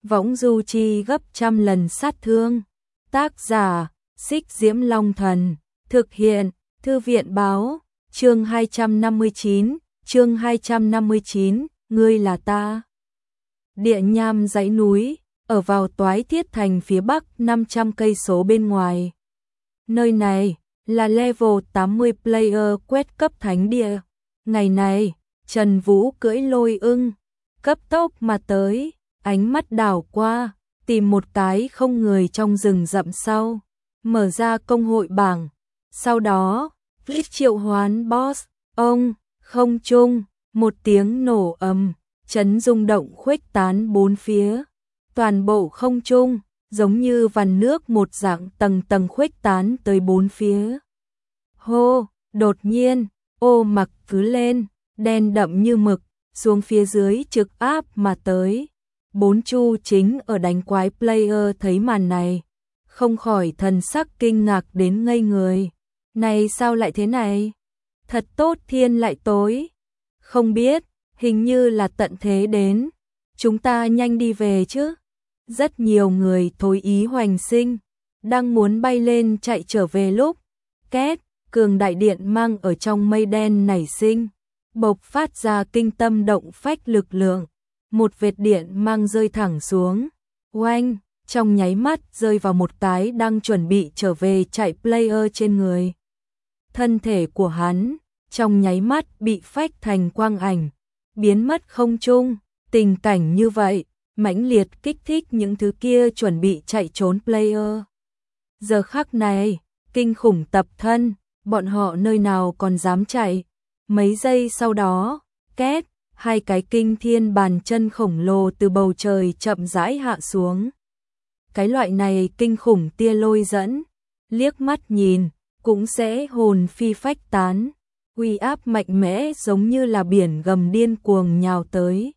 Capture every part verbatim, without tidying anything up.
võng du chi gấp trăm lần sát thương. Tác giả, Xích Diễm Long Thần, thực hiện, Thư viện Báo, chương hai trăm năm mươi chín, chương hai trăm năm mươi chín, ngươi là ta. Địa Nham dãy núi, ở vào Toái Thiết Thành phía bắc năm trăm cây số bên ngoài. Nơi này là level tám mươi player quét cấp thánh địa. Ngày này, Trần Vũ cưỡi lôi ưng, cấp tốc mà tới, ánh mắt đảo qua, tìm một cái không người trong rừng rậm sau, mở ra công hội bảng. Sau đó, click triệu hoán boss, ông, không trung, một tiếng nổ ầm, chấn rung động khuếch tán bốn phía. Toàn bộ không trung, giống như vằn nước một dạng tầng tầng khuếch tán tới bốn phía. Hô, đột nhiên, ô mặc cứ lên, đen đậm như mực, xuống phía dưới trực áp mà tới. Bốn chu chính ở đánh quái player thấy màn này, không khỏi thần sắc kinh ngạc đến ngây người. Này sao lại thế này? Thật tốt thiên lại tối. Không biết, hình như là tận thế đến. Chúng ta nhanh đi về chứ. Rất nhiều người thối ý hoành sinh, đang muốn bay lên chạy trở về lúc két, cường đại điện mang ở trong mây đen nảy sinh, bộc phát ra kinh tâm động phách lực lượng. Một vệt điện mang rơi thẳng xuống, oanh, trong nháy mắt rơi vào một cái đang chuẩn bị trở về chạy player trên người. Thân thể của hắn, trong nháy mắt bị phách thành quang ảnh, biến mất không trung. Tình cảnh như vậy, mãnh liệt kích thích những thứ kia chuẩn bị chạy trốn player. Giờ khắc này, kinh khủng tập thân, bọn họ nơi nào còn dám chạy. Mấy giây sau đó, két, hai cái kinh thiên bàn chân khổng lồ từ bầu trời chậm rãi hạ xuống. Cái loại này kinh khủng tia lôi dẫn, liếc mắt nhìn, cũng sẽ hồn phi phách tán. Uy áp mạnh mẽ giống như là biển gầm điên cuồng nhào tới,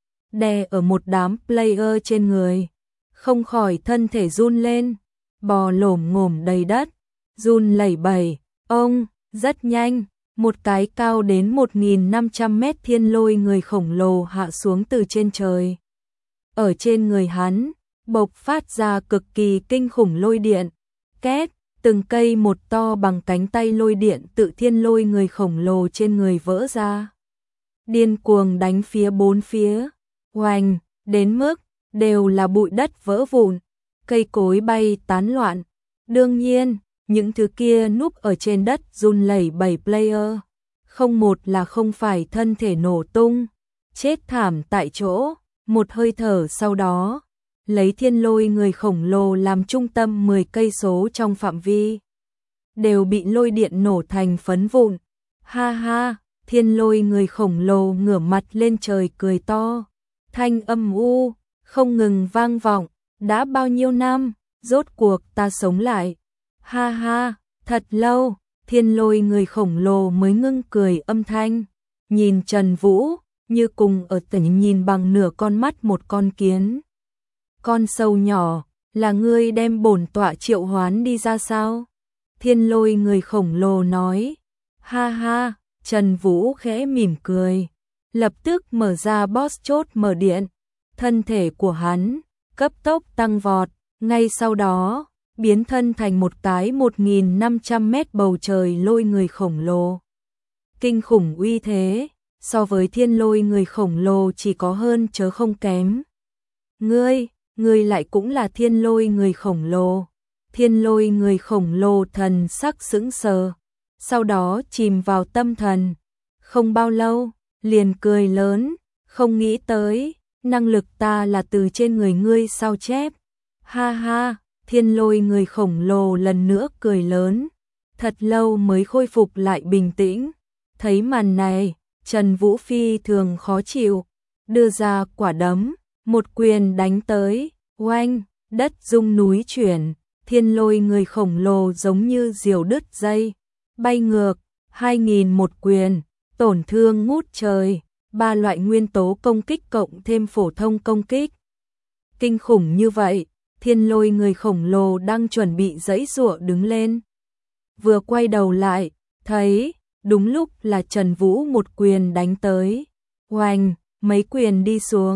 đè ở một đám player trên người, không khỏi thân thể run lên, bò lổm ngổm đầy đất, run lẩy bẩy. Ông, rất nhanh, một cái cao đến một nghìn năm trăm mét thiên lôi người khổng lồ hạ xuống từ trên trời. Ở trên người hắn, bộc phát ra cực kỳ kinh khủng lôi điện, két, từng cây một to bằng cánh tay lôi điện tự thiên lôi người khổng lồ trên người vỡ ra. Điên cuồng đánh phía bốn phía. Oanh, đến mức, đều là bụi đất vỡ vụn, cây cối bay tán loạn. Đương nhiên, những thứ kia núp ở trên đất run lẩy bẩy player, không một là không phải thân thể nổ tung, chết thảm tại chỗ. Một hơi thở sau đó, lấy thiên lôi người khổng lồ làm trung tâm mười cây số trong phạm vi, đều bị lôi điện nổ thành phấn vụn. Ha ha, thiên lôi người khổng lồ ngửa mặt lên trời cười to. Thanh âm u, không ngừng vang vọng, đã bao nhiêu năm, rốt cuộc ta sống lại. Ha ha, thật lâu, thiên lôi người khổng lồ mới ngưng cười âm thanh, nhìn Trần Vũ, như cùng ở tỉnh nhìn bằng nửa con mắt một con kiến. Con sâu nhỏ, là ngươi đem bổn tọa triệu hoán đi ra sao? Thiên lôi người khổng lồ nói. Ha ha, Trần Vũ khẽ mỉm cười, lập tức mở ra boss chốt mở điện. Thân thể của hắn cấp tốc tăng vọt, ngay sau đó biến thân thành một cái một nghìn năm trăm mét bầu trời lôi người khổng lồ. Kinh khủng uy thế, so với thiên lôi người khổng lồ chỉ có hơn chớ không kém. Ngươi, ngươi lại cũng là thiên lôi người khổng lồ. Thiên lôi người khổng lồ thần sắc sững sờ, sau đó chìm vào tâm thần. Không bao lâu, liền cười lớn, không nghĩ tới, năng lực ta là từ trên người ngươi sao chép. Ha ha, thiên lôi người khổng lồ lần nữa cười lớn, thật lâu mới khôi phục lại bình tĩnh. Thấy màn này, Trần Vũ phi thường khó chịu, đưa ra quả đấm, một quyền đánh tới, oanh, đất rung núi chuyển, thiên lôi người khổng lồ giống như diều đứt dây, bay ngược, hai nghìn một quyền, tổn thương ngút trời. Ba loại nguyên tố công kích cộng thêm phổ thông công kích. Kinh khủng như vậy, thiên lôi người khổng lồ đang chuẩn bị giãy giụa đứng lên. Vừa quay đầu lại, thấy, đúng lúc là Trần Vũ một quyền đánh tới. Oanh, mấy quyền đi xuống,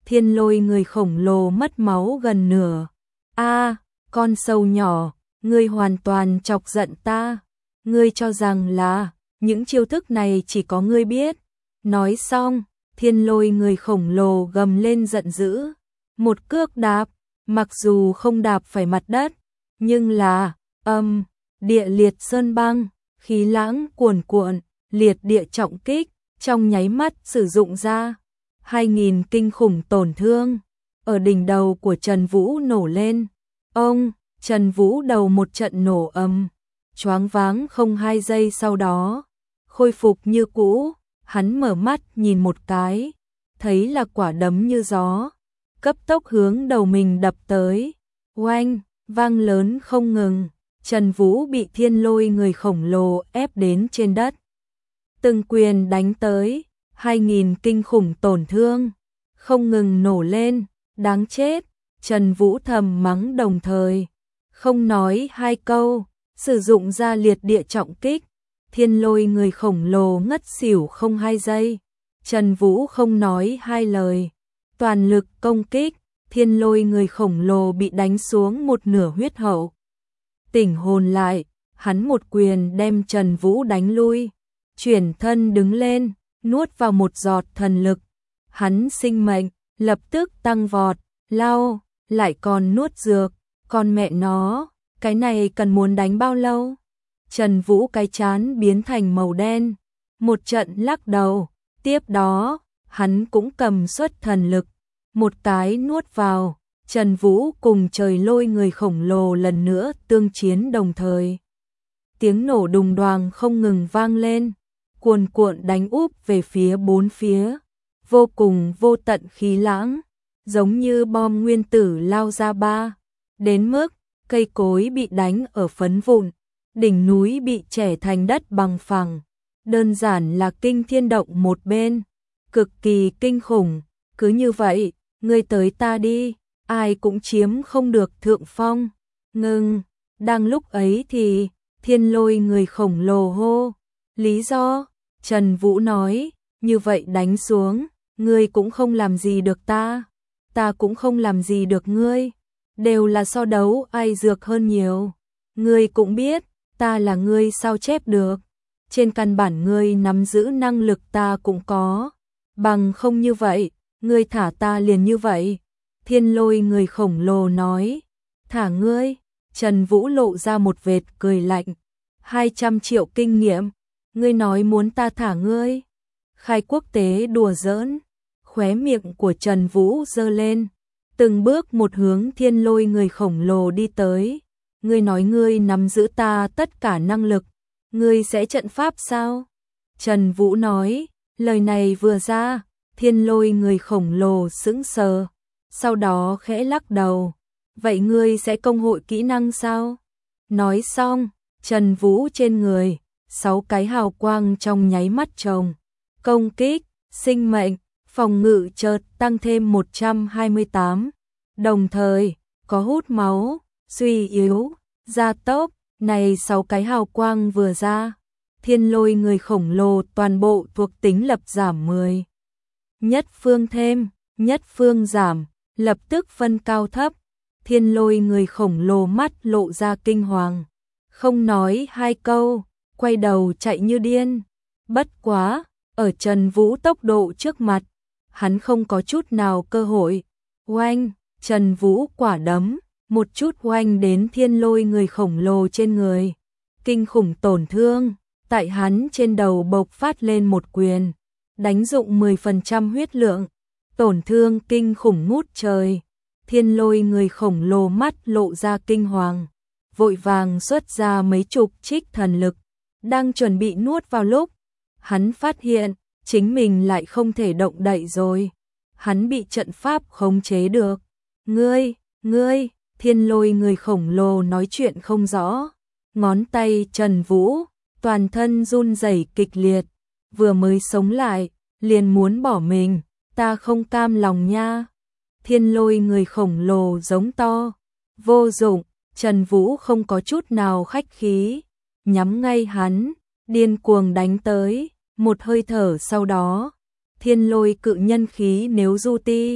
thiên lôi người khổng lồ mất máu gần nửa. A, con sâu nhỏ, ngươi hoàn toàn chọc giận ta. Ngươi cho rằng là những chiêu thức này chỉ có ngươi biết. Nói xong, thiên lôi người khổng lồ gầm lên giận dữ. Một cước đạp, mặc dù không đạp phải mặt đất, nhưng là, âm, địa liệt sơn băng, khí lãng cuồn cuộn, liệt địa trọng kích, trong nháy mắt sử dụng ra. Hai nghìn kinh khủng tổn thương, ở đỉnh đầu của Trần Vũ nổ lên. Ông, Trần Vũ đầu một trận nổ ầm, choáng váng không hai giây sau đó, khôi phục như cũ, hắn mở mắt nhìn một cái, thấy là quả đấm như gió, cấp tốc hướng đầu mình đập tới. Oanh, vang lớn không ngừng, Trần Vũ bị thiên lôi người khổng lồ ép đến trên đất. Từng quyền đánh tới, hai nghìn kinh khủng tổn thương, không ngừng nổ lên, đáng chết, Trần Vũ thầm mắng đồng thời, không nói hai câu, sử dụng ra liệt địa trọng kích, thiên lôi người khổng lồ ngất xỉu không hai giây, Trần Vũ không nói hai lời, toàn lực công kích, thiên lôi người khổng lồ bị đánh xuống một nửa huyết hậu. Tỉnh hồn lại, hắn một quyền đem Trần Vũ đánh lui, chuyển thân đứng lên, nuốt vào một giọt thần lực, hắn sinh mệnh lập tức tăng vọt, lao, lại còn nuốt dược, con mẹ nó, cái này cần muốn đánh bao lâu? Trần Vũ cái chán biến thành màu đen, một trận lắc đầu, tiếp đó, hắn cũng cầm xuất thần lực, một cái nuốt vào, Trần Vũ cùng trời lôi người khổng lồ lần nữa tương chiến đồng thời. Tiếng nổ đùng đoàng không ngừng vang lên, cuồn cuộn đánh úp về phía bốn phía, vô cùng vô tận khí lãng, giống như bom nguyên tử lao ra ba, đến mức cây cối bị đánh ở phấn vụn, đỉnh núi bị chẻ thành đất bằng phẳng, đơn giản là kinh thiên động một bên, cực kỳ kinh khủng, cứ như vậy, ngươi tới ta đi, ai cũng chiếm không được thượng phong. Ngừng, đang lúc ấy thì thiên lôi người khổng lồ hô, lý do, Trần Vũ nói, như vậy đánh xuống, ngươi cũng không làm gì được ta, ta cũng không làm gì được ngươi, đều là so đấu ai dược hơn nhiều, ngươi cũng biết, ta là ngươi sao chép được, trên căn bản ngươi nắm giữ năng lực ta cũng có, bằng không như vậy, ngươi thả ta liền như vậy. Thiên lôi người khổng lồ nói, thả ngươi, Trần Vũ lộ ra một vệt cười lạnh, hai trăm triệu kinh nghiệm, ngươi nói muốn ta thả ngươi, khai quốc tế đùa giỡn, khóe miệng của Trần Vũ giơ lên, từng bước một hướng thiên lôi người khổng lồ đi tới, ngươi nói ngươi nắm giữ ta tất cả năng lực, ngươi sẽ trận pháp sao? Trần Vũ nói, lời này vừa ra, thiên lôi người khổng lồ sững sờ. Sau đó khẽ lắc đầu, vậy ngươi sẽ công hội kỹ năng sao? Nói xong, Trần Vũ trên người, sáu cái hào quang trong nháy mắt chồng, công kích, sinh mệnh, phòng ngự chợt tăng thêm một trăm hai mươi tám, đồng thời, có hút máu, suy yếu, gia tốc, này sáu cái hào quang vừa ra, thiên lôi người khổng lồ toàn bộ thuộc tính lập giảm mười. Nhất phương thêm, nhất phương giảm, lập tức phân cao thấp, thiên lôi người khổng lồ mắt lộ ra kinh hoàng, không nói hai câu, quay đầu chạy như điên, bất quá, ở Trần Vũ tốc độ trước mặt, hắn không có chút nào cơ hội, oanh, Trần Vũ quả đấm, một chút oanh đến thiên lôi người khổng lồ trên người, kinh khủng tổn thương, tại hắn trên đầu bộc phát lên một quyền, đánh dụng mười phần trăm huyết lượng. Tổn thương kinh khủng ngút trời, thiên lôi người khổng lồ mắt lộ ra kinh hoàng, vội vàng xuất ra mấy chục trích thần lực, đang chuẩn bị nuốt vào lúc, hắn phát hiện, chính mình lại không thể động đậy rồi, hắn bị trận pháp khống chế được, ngươi, ngươi, thiên lôi người khổng lồ nói chuyện không rõ, ngón tay Trần Vũ, toàn thân run rẩy kịch liệt, vừa mới sống lại, liền muốn bỏ mình. Ta không cam lòng nha. Thiên lôi người khổng lồ giống to. Vô dụng, Trần Vũ không có chút nào khách khí. Nhắm ngay hắn, điên cuồng đánh tới. Một hơi thở sau đó, thiên lôi cự nhân khí nếu du ti.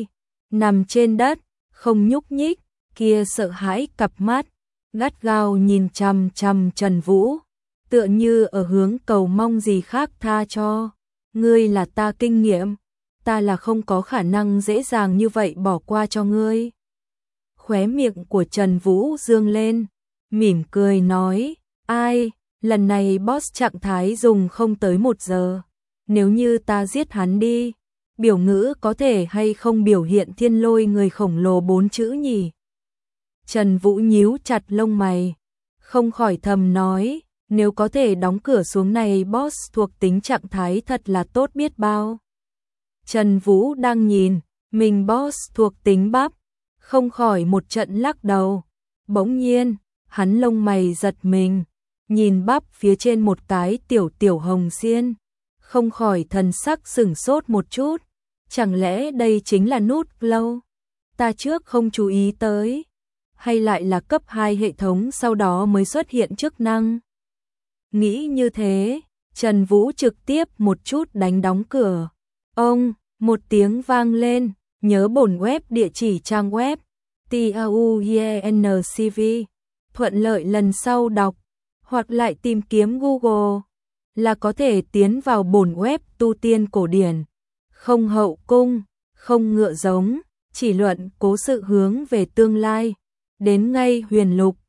nằm trên đất, không nhúc nhích, kia sợ hãi cặp mắt, gắt gao nhìn chằm chằm Trần Vũ, tựa như ở hướng cầu mong gì khác tha cho. Ngươi là ta kinh nghiệm, ta là không có khả năng dễ dàng như vậy bỏ qua cho ngươi. Khóe miệng của Trần Vũ dương lên, mỉm cười nói, ai, lần này boss trạng thái dùng không tới một giờ, nếu như ta giết hắn đi, biểu ngữ có thể hay không biểu hiện thiên lôi người khổng lồ bốn chữ nhỉ? Trần Vũ nhíu chặt lông mày, không khỏi thầm nói, nếu có thể đóng cửa xuống này boss thuộc tính trạng thái thật là tốt biết bao. Trần Vũ đang nhìn, mình boss thuộc tính bắp, không khỏi một trận lắc đầu. Bỗng nhiên, hắn lông mày giật mình, nhìn bắp phía trên một cái tiểu tiểu hồng xiên, không khỏi thần sắc sửng sốt một chút. Chẳng lẽ đây chính là nút glow? Ta trước không chú ý tới, hay lại là cấp hai hệ thống sau đó mới xuất hiện chức năng? Nghĩ như thế, Trần Vũ trực tiếp một chút đánh đóng cửa. Ông, một tiếng vang lên, nhớ bổn web địa chỉ trang web tauyencv, thuận lợi lần sau đọc, hoặc lại tìm kiếm Google, là có thể tiến vào bổn web tu tiên cổ điển, không hậu cung, không ngựa giống, chỉ luận cố sự hướng về tương lai, đến ngay huyền lục,